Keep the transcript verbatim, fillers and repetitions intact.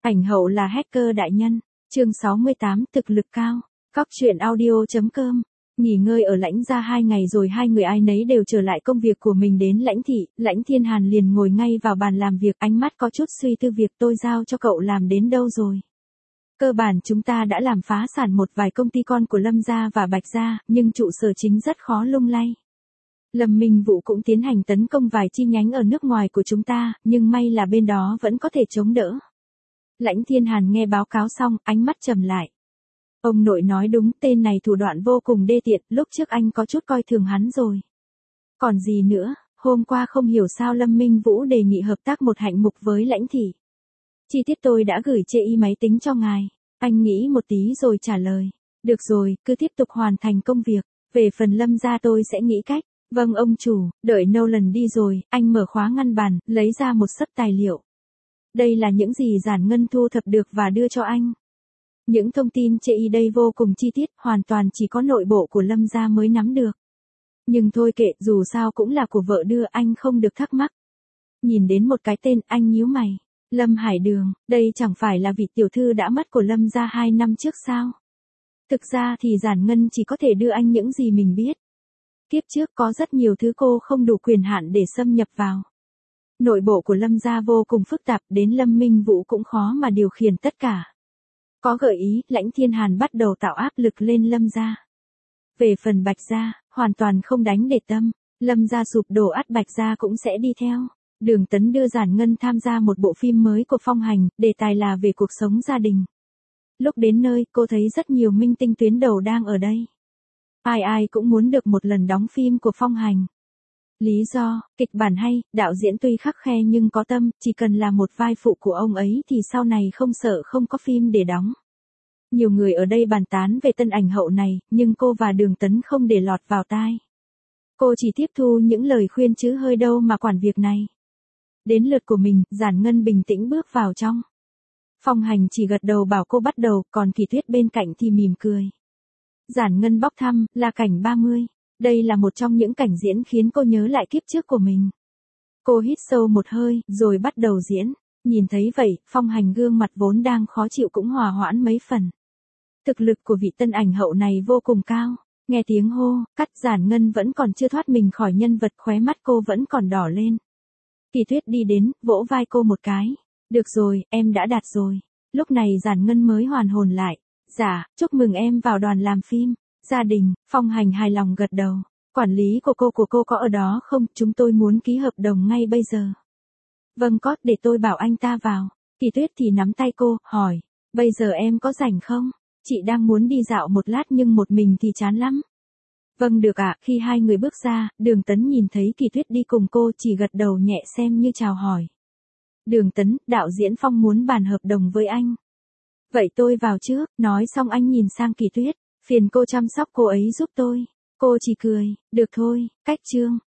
Ảnh hậu là hacker đại nhân. Chương sáu mươi tám thực lực cao. Cóc truyện audio chấm com. Nghỉ ngơi ở Lãnh gia hai ngày rồi hai người ai nấy đều trở lại công việc của mình đến Lãnh thị, Lãnh Thiên Hàn liền ngồi ngay vào bàn làm việc, ánh mắt có chút suy tư việc tôi giao cho cậu làm đến đâu rồi. Cơ bản chúng ta đã làm phá sản một vài công ty con của Lâm gia và Bạch gia, nhưng trụ sở chính rất khó lung lay. Lâm Minh Vũ cũng tiến hành tấn công vài chi nhánh ở nước ngoài của chúng ta, nhưng may là bên đó vẫn có thể chống đỡ. Lãnh Thiên Hàn nghe báo cáo xong, ánh mắt trầm lại. Ông nội nói đúng, tên này thủ đoạn vô cùng đê tiện, lúc trước anh có chút coi thường hắn rồi. Còn gì nữa, hôm qua không hiểu sao Lâm Minh Vũ đề nghị hợp tác một hạng mục với Lãnh thị. Chi tiết tôi đã gửi chê y máy tính cho ngài. Anh nghĩ một tí rồi trả lời. Được rồi, cứ tiếp tục hoàn thành công việc. Về phần Lâm gia tôi sẽ nghĩ cách. Vâng ông chủ, đợi Nolan đi rồi, anh mở khóa ngăn bàn, lấy ra một xấp tài liệu. Đây là những gì Giản Ngân thu thập được và đưa cho anh. Những thông tin chê y đây vô cùng chi tiết, hoàn toàn chỉ có nội bộ của Lâm gia mới nắm được. Nhưng thôi kệ, dù sao cũng là của vợ đưa, anh không được thắc mắc. Nhìn đến một cái tên, anh nhíu mày. Lâm Hải Đường, đây chẳng phải là vị tiểu thư đã mất của Lâm gia hai năm trước sao? Thực ra thì Giản Ngân chỉ có thể đưa anh những gì mình biết. Kiếp trước có rất nhiều thứ cô không đủ quyền hạn để xâm nhập vào. Nội bộ của Lâm gia vô cùng phức tạp, đến Lâm Minh Vũ cũng khó mà điều khiển tất cả. Có gợi ý, Lãnh Thiên Hàn bắt đầu tạo áp lực lên Lâm gia. Về phần Bạch gia, hoàn toàn không đánh để tâm, Lâm gia sụp đổ ắt Bạch gia cũng sẽ đi theo. Đường Tấn đưa Giản Ngân tham gia một bộ phim mới của Phong Hành, đề tài là về cuộc sống gia đình. Lúc đến nơi, cô thấy rất nhiều minh tinh tuyến đầu đang ở đây. Ai ai cũng muốn được một lần đóng phim của Phong Hành. Lý do, kịch bản hay, đạo diễn tuy khắt khe nhưng có tâm, chỉ cần là một vai phụ của ông ấy thì sau này không sợ không có phim để đóng. Nhiều người ở đây bàn tán về tân ảnh hậu này, nhưng cô và Đường Tấn không để lọt vào tai. Cô chỉ tiếp thu những lời khuyên chứ hơi đâu mà quản việc này. Đến lượt của mình, Giản Ngân bình tĩnh bước vào trong. Phong Hành chỉ gật đầu bảo cô bắt đầu, còn Kỳ Tuyết bên cạnh thì mỉm cười. Giản Ngân bóc thăm, là cảnh ba mươi. Đây là một trong những cảnh diễn khiến cô nhớ lại kiếp trước của mình. Cô hít sâu một hơi, rồi bắt đầu diễn. Nhìn thấy vậy, Phong Hành gương mặt vốn đang khó chịu cũng hòa hoãn mấy phần. Thực lực của vị tân ảnh hậu này vô cùng cao. Nghe tiếng hô, cắt Giản Ngân vẫn còn chưa thoát mình khỏi nhân vật, khóe mắt cô vẫn còn đỏ lên. Kỳ Tuyết đi đến, vỗ vai cô một cái. Được rồi, em đã đạt rồi. Lúc này Giản Ngân mới hoàn hồn lại. Dạ, chúc mừng em vào đoàn làm phim. Gia đình, Phong Hành hài lòng gật đầu. Quản lý của cô của cô có ở đó không? Chúng tôi muốn ký hợp đồng ngay bây giờ. Vâng có, để tôi bảo anh ta vào. Kỳ Tuyết thì nắm tay cô, hỏi. Bây giờ em có rảnh không? Chị đang muốn đi dạo một lát nhưng một mình thì chán lắm. Vâng được ạ, khi hai người bước ra, Đường Tấn nhìn thấy Kỳ Tuyết đi cùng cô chỉ gật đầu nhẹ xem như chào hỏi. Đường Tấn, đạo diễn Phong muốn bàn hợp đồng với anh. Vậy tôi vào trước, nói xong anh nhìn sang Kỳ Tuyết, phiền cô chăm sóc cô ấy giúp tôi. Cô chỉ cười, được thôi, cách chương.